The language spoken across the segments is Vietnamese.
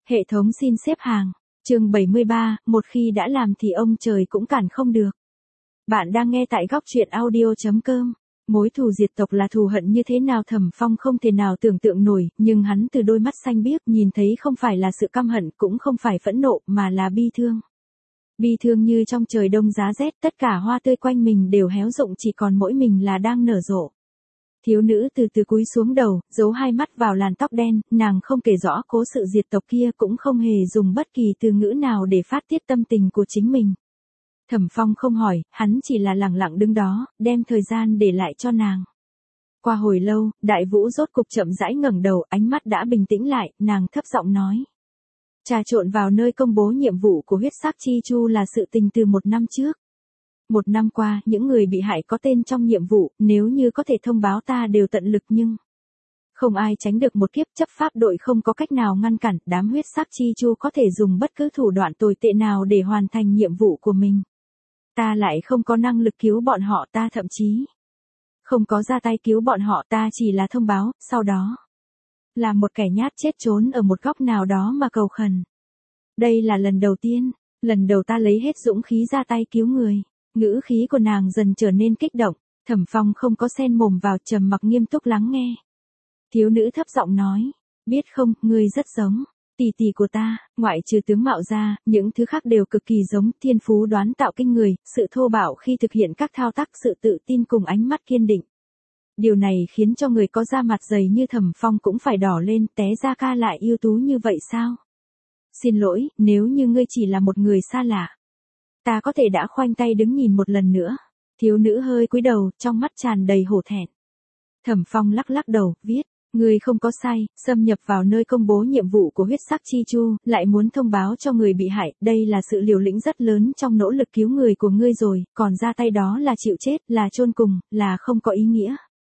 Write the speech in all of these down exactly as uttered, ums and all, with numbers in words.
Hệ thống xin xếp hàng. Chương bảy mươi ba, một khi đã làm thì ông trời cũng cản không được. Bạn đang nghe tại góc truyện audio chấm com. Mối thù diệt tộc là thù hận như thế nào Thẩm Phong không thể nào tưởng tượng nổi, nhưng hắn từ đôi mắt xanh biếc nhìn thấy không phải là sự căm hận, cũng không phải phẫn nộ, mà là bi thương. Bi thương như trong trời đông giá rét, tất cả hoa tươi quanh mình đều héo rụng, chỉ còn mỗi mình là đang nở rộ. Thiếu nữ từ từ cúi xuống đầu, giấu hai mắt vào làn tóc đen, nàng không kể rõ cố sự diệt tộc kia, cũng không hề dùng bất kỳ từ ngữ nào để phát tiết tâm tình của chính mình. Thẩm Phong không hỏi, hắn chỉ là lặng lặng đứng đó, đem thời gian để lại cho nàng. Qua hồi lâu, Đại Vũ rốt cục chậm rãi ngẩng đầu, ánh mắt đã bình tĩnh lại, nàng thấp giọng nói. Trà trộn vào nơi công bố nhiệm vụ của huyết sắc chi chu là sự tình từ một năm trước. Một năm qua, những người bị hại có tên trong nhiệm vụ, nếu như có thể thông báo ta đều tận lực nhưng... Không ai tránh được một kiếp, chấp pháp đội không có cách nào ngăn cản, đám huyết sắc chi chu có thể dùng bất cứ thủ đoạn tồi tệ nào để hoàn thành nhiệm vụ của mình. Ta lại không có năng lực cứu bọn họ, ta thậm chí không có ra tay cứu bọn họ, ta chỉ là thông báo, sau đó là một kẻ nhát chết trốn ở một góc nào đó mà cầu khẩn. Đây là lần đầu tiên, lần đầu ta lấy hết dũng khí ra tay cứu người. Ngữ khí của nàng dần trở nên kích động, Thẩm Phong không có xen mồm vào, trầm mặc nghiêm túc lắng nghe. Thiếu nữ thấp giọng nói, biết không, ngươi rất giống tỷ tỷ của ta, ngoại trừ tướng mạo ra, những thứ khác đều cực kỳ giống, thiên phú đoán tạo kinh người, sự thô bạo khi thực hiện các thao tác, sự tự tin cùng ánh mắt kiên định. Điều này khiến cho người có da mặt dày như Thẩm Phong cũng phải đỏ lên, té ra ca lại ưu tú như vậy sao? Xin lỗi, nếu như ngươi chỉ là một người xa lạ, ta có thể đã khoanh tay đứng nhìn một lần nữa. Thiếu nữ hơi cúi đầu, trong mắt tràn đầy hổ thẹn. Thẩm Phong lắc lắc đầu, viết, ngươi không có sai, xâm nhập vào nơi công bố nhiệm vụ của huyết sắc chi chu, lại muốn thông báo cho người bị hại, đây là sự liều lĩnh rất lớn trong nỗ lực cứu người của ngươi rồi, còn ra tay đó là chịu chết, là chôn cùng, là không có ý nghĩa.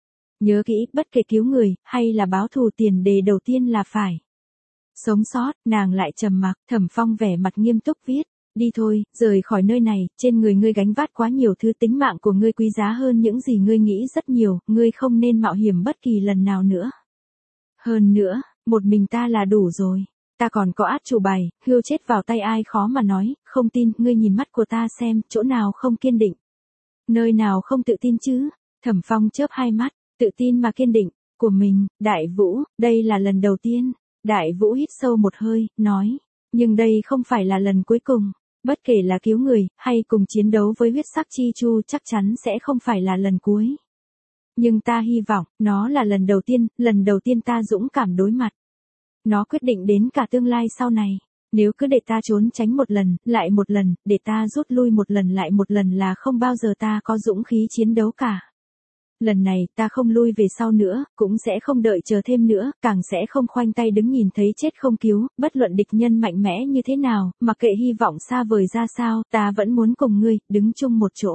Nhớ kỹ, bất kể cứu người, hay là báo thù, tiền đề đầu tiên là phải sống sót. Nàng lại trầm mặc, Thẩm Phong vẻ mặt nghiêm túc viết. Đi thôi, rời khỏi nơi này, trên người ngươi gánh vác quá nhiều thứ, tính mạng của ngươi quý giá hơn những gì ngươi nghĩ rất nhiều, ngươi không nên mạo hiểm bất kỳ lần nào nữa. Hơn nữa, một mình ta là đủ rồi, ta còn có át chủ bài, hươu chết vào tay ai khó mà nói, không tin, ngươi nhìn mắt của ta xem, chỗ nào không kiên định, nơi nào không tự tin chứ. Thẩm Phong chớp hai mắt, tự tin mà kiên định, của mình. Đại Vũ, đây là lần đầu tiên. Đại Vũ hít sâu một hơi, nói, nhưng đây không phải là lần cuối cùng. Bất kể là cứu người, hay cùng chiến đấu với huyết sắc chi chu, chắc chắn sẽ không phải là lần cuối. Nhưng ta hy vọng, nó là lần đầu tiên, lần đầu tiên ta dũng cảm đối mặt. Nó quyết định đến cả tương lai sau này. Nếu cứ để ta trốn tránh một lần, lại một lần, để ta rút lui một lần lại một lần là không bao giờ ta có dũng khí chiến đấu cả. Lần này ta không lui về sau nữa, cũng sẽ không đợi chờ thêm nữa, càng sẽ không khoanh tay đứng nhìn thấy chết không cứu, bất luận địch nhân mạnh mẽ như thế nào, mặc kệ hy vọng xa vời ra sao, ta vẫn muốn cùng ngươi, đứng chung một chỗ.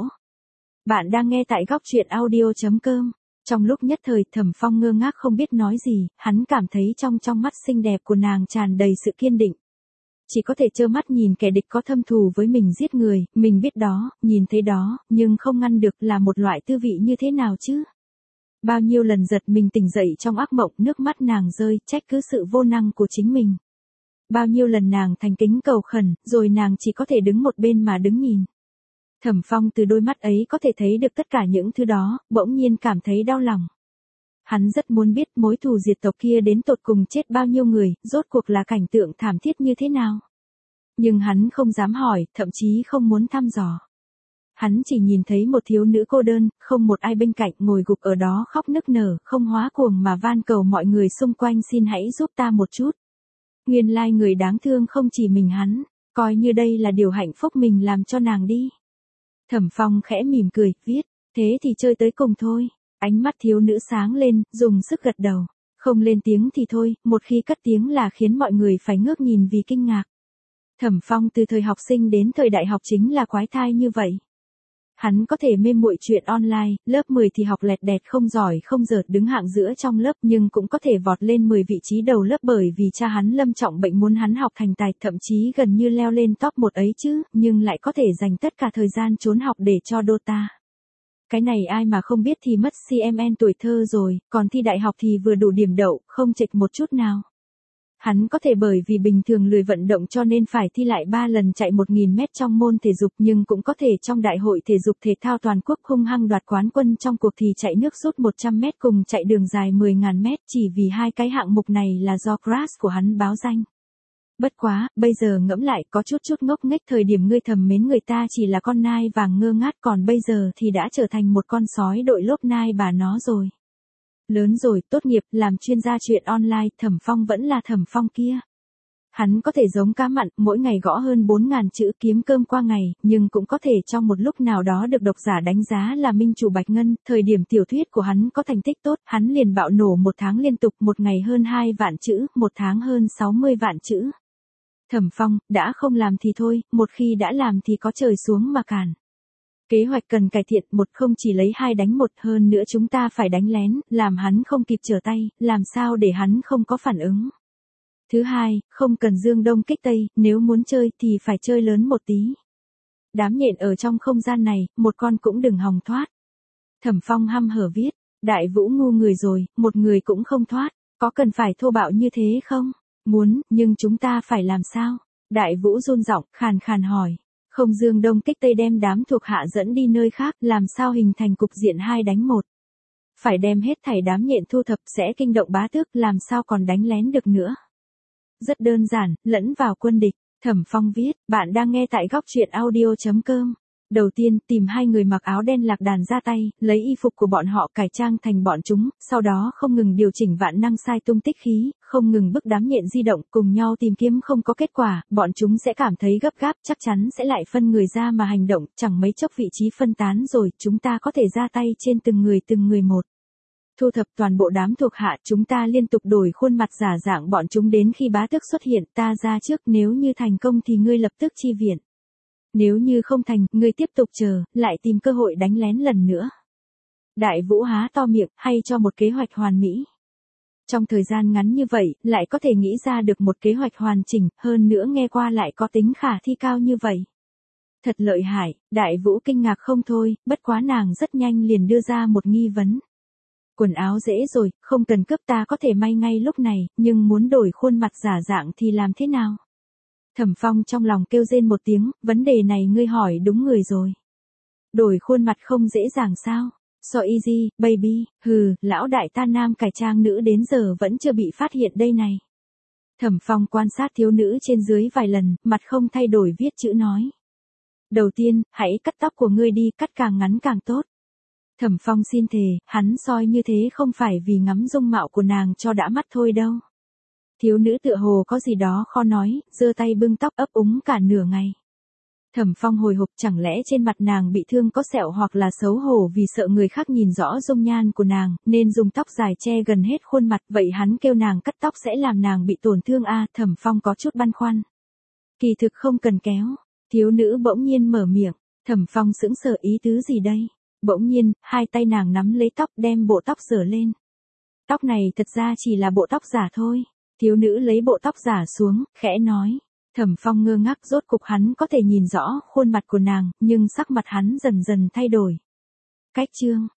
Bạn đang nghe tại góc truyện audio chấm com. Trong lúc nhất thời, Thẩm Phong ngơ ngác không biết nói gì, hắn cảm thấy trong trong mắt xinh đẹp của nàng tràn đầy sự kiên định. Chỉ có thể trơ mắt nhìn kẻ địch có thâm thù với mình giết người, mình biết đó, nhìn thấy đó, nhưng không ngăn được, là một loại tư vị như thế nào chứ? Bao nhiêu lần giật mình tỉnh dậy trong ác mộng, nước mắt nàng rơi, trách cứ sự vô năng của chính mình. Bao nhiêu lần nàng thành kính cầu khẩn, rồi nàng chỉ có thể đứng một bên mà đứng nhìn. Thẩm Phong từ đôi mắt ấy có thể thấy được tất cả những thứ đó, bỗng nhiên cảm thấy đau lòng. Hắn rất muốn biết mối thù diệt tộc kia đến tột cùng chết bao nhiêu người, rốt cuộc là cảnh tượng thảm thiết như thế nào. Nhưng hắn không dám hỏi, thậm chí không muốn thăm dò. Hắn chỉ nhìn thấy một thiếu nữ cô đơn, không một ai bên cạnh, ngồi gục ở đó khóc nức nở, không hóa cuồng mà van cầu mọi người xung quanh, xin hãy giúp ta một chút. Nguyên lai người đáng thương không chỉ mình hắn, coi như đây là điều hạnh phúc mình làm cho nàng đi. Thẩm Phong khẽ mỉm cười, viết, thế thì chơi tới cùng thôi. Ánh mắt thiếu nữ sáng lên, dùng sức gật đầu. Không lên tiếng thì thôi, một khi cất tiếng là khiến mọi người phải ngước nhìn vì kinh ngạc. Thẩm Phong từ thời học sinh đến thời đại học chính là quái thai như vậy. Hắn có thể mê muội chuyện online, lớp mười thì học lẹt đẹt không giỏi không dở, đứng hạng giữa trong lớp, nhưng cũng có thể vọt lên mười vị trí đầu lớp bởi vì cha hắn lâm trọng bệnh muốn hắn học thành tài, thậm chí gần như leo lên top một ấy chứ, nhưng lại có thể dành tất cả thời gian trốn học để cho Dota. Cái này ai mà không biết thì mất xê em en tuổi thơ rồi, còn thi đại học thì vừa đủ điểm đậu, không chệch một chút nào. Hắn có thể bởi vì bình thường lười vận động cho nên phải thi lại ba lần chạy một nghìn mét trong môn thể dục, nhưng cũng có thể trong đại hội thể dục thể thao toàn quốc hung hăng đoạt quán quân trong cuộc thi chạy nước rút một trăm mét cùng chạy đường dài mười nghìn mét, chỉ vì hai cái hạng mục này là do crush của hắn báo danh. Bất quá, bây giờ ngẫm lại có chút chút ngốc nghếch, thời điểm ngươi thầm mến người ta chỉ là con nai vàng ngơ ngác, còn bây giờ thì đã trở thành một con sói đội lốt nai bà nó rồi. Lớn rồi, tốt nghiệp, làm chuyên gia chuyện online, Thẩm Phong vẫn là Thẩm Phong kia. Hắn có thể giống cá mặn, mỗi ngày gõ hơn bốn nghìn chữ kiếm cơm qua ngày, nhưng cũng có thể trong một lúc nào đó được độc giả đánh giá là minh chủ bạch ngân. Thời điểm tiểu thuyết của hắn có thành tích tốt, hắn liền bạo nổ một tháng liên tục, một ngày hơn hai vạn chữ, một tháng hơn sáu mươi vạn chữ. Thẩm Phong, đã không làm thì thôi, một khi đã làm thì có trời xuống mà cản. Kế hoạch cần cải thiện, một không chỉ lấy hai đánh một, hơn nữa chúng ta phải đánh lén, làm hắn không kịp trở tay, làm sao để hắn không có phản ứng. Thứ hai, không cần dương đông kích tây, nếu muốn chơi thì phải chơi lớn một tí. Đám nhện ở trong không gian này, một con cũng đừng hòng thoát. Thẩm Phong hăm hở viết, Đại Vũ ngu người rồi, một người cũng không thoát, có cần phải thô bạo như thế không? Muốn, nhưng chúng ta phải làm sao? Đại Vũ run giọng, khàn khàn hỏi. Không dương đông kích tây đem đám thuộc hạ dẫn đi nơi khác, làm sao hình thành cục diện hai đánh một. Phải đem hết thảy đám nhện thu thập, sẽ kinh động bá tước, làm sao còn đánh lén được nữa. Rất đơn giản, lẫn vào quân địch. Thẩm Phong viết, bạn đang nghe tại góc truyện audio chấm com. Đầu tiên, tìm hai người mặc áo đen lạc đàn ra tay, lấy y phục của bọn họ cải trang thành bọn chúng, sau đó không ngừng điều chỉnh vạn năng sai tung tích khí, không ngừng bức đám nhện di động, cùng nhau tìm kiếm, không có kết quả, bọn chúng sẽ cảm thấy gấp gáp, chắc chắn sẽ lại phân người ra mà hành động, chẳng mấy chốc vị trí phân tán rồi, chúng ta có thể ra tay trên từng người từng người một. Thu thập toàn bộ đám thuộc hạ, chúng ta liên tục đổi khuôn mặt giả dạng bọn chúng đến khi bá tước xuất hiện, ta ra trước, nếu như thành công thì ngươi lập tức chi viện. Nếu như không thành, ngươi tiếp tục chờ, lại tìm cơ hội đánh lén lần nữa. Đại Vũ há to miệng, hay cho một kế hoạch hoàn mỹ. Trong thời gian ngắn như vậy, lại có thể nghĩ ra được một kế hoạch hoàn chỉnh, hơn nữa nghe qua lại có tính khả thi cao như vậy. Thật lợi hại, Đại Vũ kinh ngạc không thôi, bất quá nàng rất nhanh liền đưa ra một nghi vấn. Quần áo dễ rồi, không cần cướp, ta có thể may ngay lúc này, nhưng muốn đổi khuôn mặt giả dạng thì làm thế nào? Thẩm Phong trong lòng kêu rên một tiếng, vấn đề này ngươi hỏi đúng người rồi. Đổi khuôn mặt không dễ dàng sao? So easy, baby, hừ, lão đại ta nam cải trang nữ đến giờ vẫn chưa bị phát hiện đây này. Thẩm Phong quan sát thiếu nữ trên dưới vài lần, mặt không thay đổi viết chữ nói. Đầu tiên, hãy cắt tóc của ngươi đi, cắt càng ngắn càng tốt. Thẩm Phong xin thề, hắn soi như thế không phải vì ngắm dung mạo của nàng cho đã mắt thôi đâu. Thiếu nữ tựa hồ có gì đó khó nói, giơ tay bưng tóc ấp úng cả nửa ngày. Thẩm Phong hồi hộp, chẳng lẽ trên mặt nàng bị thương có sẹo hoặc là xấu hổ vì sợ người khác nhìn rõ dung nhan của nàng, nên dùng tóc dài che gần hết khuôn mặt, vậy hắn kêu nàng cắt tóc sẽ làm nàng bị tổn thương à? Thẩm Phong có chút băn khoăn. Kỳ thực không cần kéo. Thiếu nữ bỗng nhiên mở miệng. Thẩm Phong sững sờ, ý tứ gì đây? Bỗng nhiên, hai tay nàng nắm lấy tóc đem bộ tóc giở lên. Tóc này thật ra chỉ là bộ tóc giả thôi. Thiếu nữ lấy bộ tóc giả xuống, khẽ nói. Thẩm Phong ngơ ngác, rốt cục hắn có thể nhìn rõ khuôn mặt của nàng, nhưng sắc mặt hắn dần dần thay đổi. Cách chương,